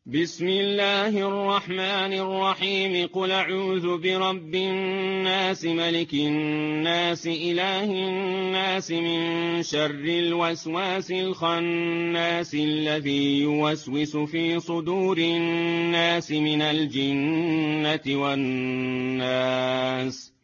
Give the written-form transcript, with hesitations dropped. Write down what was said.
بسم الله الرحمن الرحيم قل أعوذ برب الناس ملك الناس إله الناس من شر الوسواس الخناس الذي يوسوس في صدور الناس من الجنة والناس